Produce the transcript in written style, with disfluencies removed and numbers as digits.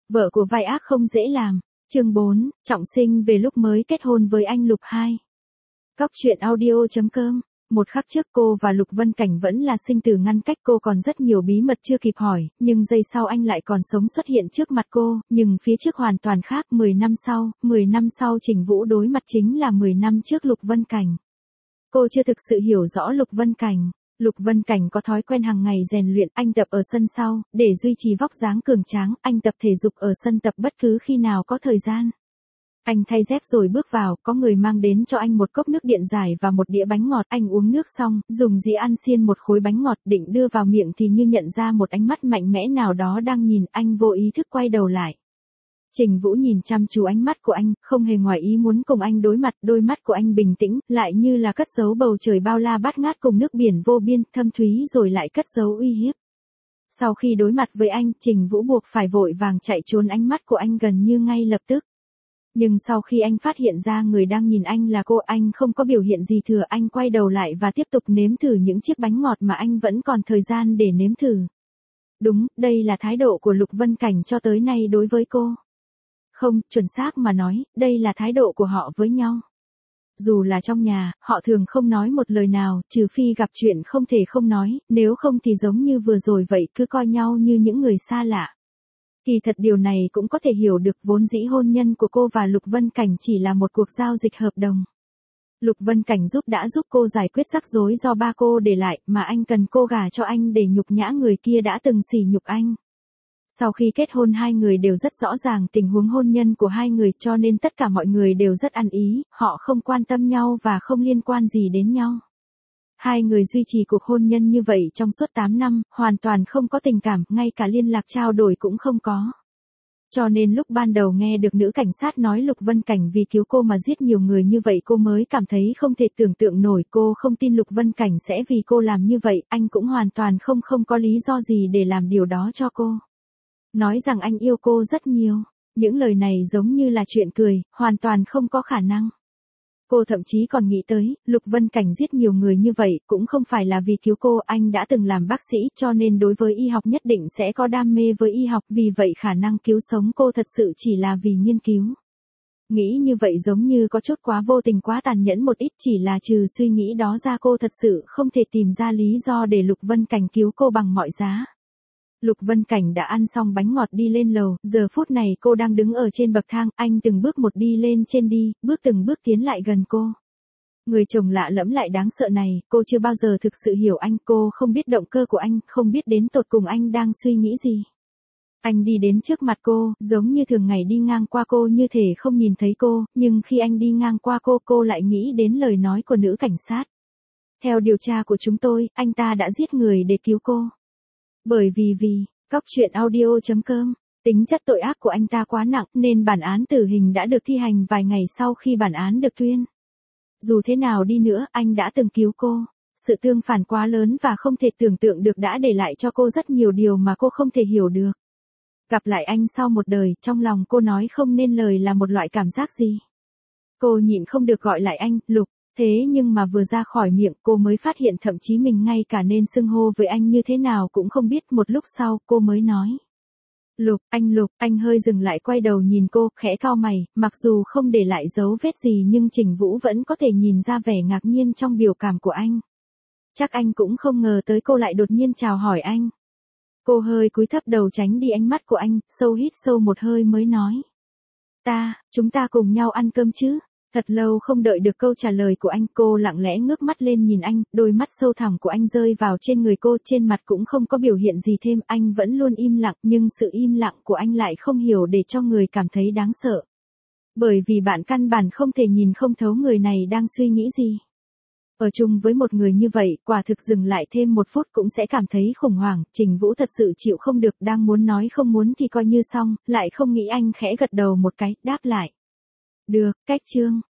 Vợ của vai ác không dễ làm. Chương 4, Trọng Sinh về lúc mới kết hôn với anh Lục 2. Cóc truyện audio.com. Một khắc trước cô và Lục Vân Cảnh vẫn là sinh tử ngăn cách, cô còn rất nhiều bí mật chưa kịp hỏi, nhưng giây sau anh lại còn sống xuất hiện trước mặt cô, nhưng phía trước hoàn toàn khác. 10 năm sau Trình Vũ đối mặt chính là 10 năm trước Lục Vân Cảnh. Cô chưa thực sự hiểu rõ Lục Vân Cảnh. Lục Vân Cảnh có thói quen hàng ngày rèn luyện, anh tập ở sân sau, để duy trì vóc dáng cường tráng, anh tập thể dục ở sân tập bất cứ khi nào có thời gian. Anh thay dép rồi bước vào, có người mang đến cho anh một cốc nước điện giải và một đĩa bánh ngọt, anh uống nước xong, dùng dĩa ăn xiên một khối bánh ngọt định đưa vào miệng thì như nhận ra một ánh mắt mạnh mẽ nào đó đang nhìn, anh vô ý thức quay đầu lại. Trình Vũ nhìn chăm chú ánh mắt của anh, không hề ngoài ý muốn cùng anh đối mặt, đôi mắt của anh bình tĩnh, lại như là cất giấu bầu trời bao la bát ngát cùng nước biển vô biên, thâm thúy rồi lại cất giấu uy hiếp. Sau khi đối mặt với anh, Trình Vũ buộc phải vội vàng chạy trốn ánh mắt của anh gần như ngay lập tức. Nhưng sau khi anh phát hiện ra người đang nhìn anh là cô, anh không có biểu hiện gì thừa, anh quay đầu lại và tiếp tục nếm thử những chiếc bánh ngọt mà anh vẫn còn thời gian để nếm thử. Đúng, đây là thái độ của Lục Vân Cảnh cho tới nay đối với cô. Không, chuẩn xác mà nói, đây là thái độ của họ với nhau. Dù là trong nhà, họ thường không nói một lời nào, trừ phi gặp chuyện không thể không nói, nếu không thì giống như vừa rồi vậy, cứ coi nhau như những người xa lạ. Kỳ thật điều này cũng có thể hiểu được, vốn dĩ hôn nhân của cô và Lục Vân Cảnh chỉ là một cuộc giao dịch hợp đồng. Lục Vân Cảnh đã giúp cô giải quyết rắc rối do ba cô để lại, mà anh cần cô gả cho anh để nhục nhã người kia đã từng sỉ nhục anh. Sau khi kết hôn hai người đều rất rõ ràng tình huống hôn nhân của hai người, cho nên tất cả mọi người đều rất ăn ý, họ không quan tâm nhau và không liên quan gì đến nhau. Hai người duy trì cuộc hôn nhân như vậy trong suốt 8 năm, hoàn toàn không có tình cảm, ngay cả liên lạc trao đổi cũng không có. Cho nên lúc ban đầu nghe được nữ cảnh sát nói Lục Vân Cảnh vì cứu cô mà giết nhiều người như vậy, cô mới cảm thấy không thể tưởng tượng nổi, cô không tin Lục Vân Cảnh sẽ vì cô làm như vậy, anh cũng hoàn toàn không có lý do gì để làm điều đó cho cô. Nói rằng anh yêu cô rất nhiều, những lời này giống như là chuyện cười, hoàn toàn không có khả năng. Cô thậm chí còn nghĩ tới, Lục Vân Cảnh giết nhiều người như vậy, cũng không phải là vì cứu cô, anh đã từng làm bác sĩ, cho nên đối với y học nhất định sẽ có đam mê với y học, vì vậy khả năng cứu sống cô thật sự chỉ là vì nghiên cứu. Nghĩ như vậy giống như có chút quá vô tình, quá tàn nhẫn một ít, chỉ là trừ suy nghĩ đó ra cô thật sự không thể tìm ra lý do để Lục Vân Cảnh cứu cô bằng mọi giá. Lục Vân Cảnh đã ăn xong bánh ngọt đi lên lầu, giờ phút này cô đang đứng ở trên bậc thang, anh từng bước một đi lên trên đi, từng bước tiến lại gần cô. Người chồng lạ lẫm lại đáng sợ này, cô chưa bao giờ thực sự hiểu anh, cô không biết động cơ của anh, không biết đến tột cùng anh đang suy nghĩ gì. Anh đi đến trước mặt cô, giống như thường ngày đi ngang qua cô như thể không nhìn thấy cô, nhưng khi anh đi ngang qua cô lại nghĩ đến lời nói của nữ cảnh sát. Theo điều tra của chúng tôi, anh ta đã giết người để cứu cô. Bởi vì cóc truyện audio.com, tính chất tội ác của anh ta quá nặng nên bản án tử hình đã được thi hành vài ngày sau khi bản án được tuyên. Dù thế nào đi nữa, anh đã từng cứu cô. Sự tương phản quá lớn và không thể tưởng tượng được đã để lại cho cô rất nhiều điều mà cô không thể hiểu được. Gặp lại anh sau một đời, trong lòng cô nói không nên lời là một loại cảm giác gì. Cô nhịn không được gọi lại anh, Lục. Thế nhưng mà vừa ra khỏi miệng cô mới phát hiện thậm chí mình ngay cả nên xưng hô với anh như thế nào cũng không biết, một lúc sau cô mới nói. Lục, anh hơi dừng lại quay đầu nhìn cô, khẽ cau mày, mặc dù không để lại dấu vết gì nhưng Trình Vũ vẫn có thể nhìn ra vẻ ngạc nhiên trong biểu cảm của anh. Chắc anh cũng không ngờ tới cô lại đột nhiên chào hỏi anh. Cô hơi cúi thấp đầu tránh đi ánh mắt của anh, sâu hít sâu một hơi mới nói. Chúng ta cùng nhau ăn cơm chứ? Thật lâu không đợi được câu trả lời của anh, cô lặng lẽ ngước mắt lên nhìn anh, đôi mắt sâu thẳm của anh rơi vào trên người cô, trên mặt cũng không có biểu hiện gì thêm, anh vẫn luôn im lặng, nhưng sự im lặng của anh lại không hiểu để cho người cảm thấy đáng sợ. Bởi vì bạn căn bản không thể nhìn không thấu người này đang suy nghĩ gì. Ở chung với một người như vậy, quả thực dừng lại thêm một phút cũng sẽ cảm thấy khủng hoảng, Trình Vũ thật sự chịu không được, đang muốn nói không muốn thì coi như xong, lại không nghĩ anh khẽ gật đầu một cái, đáp lại. Được, cách chương.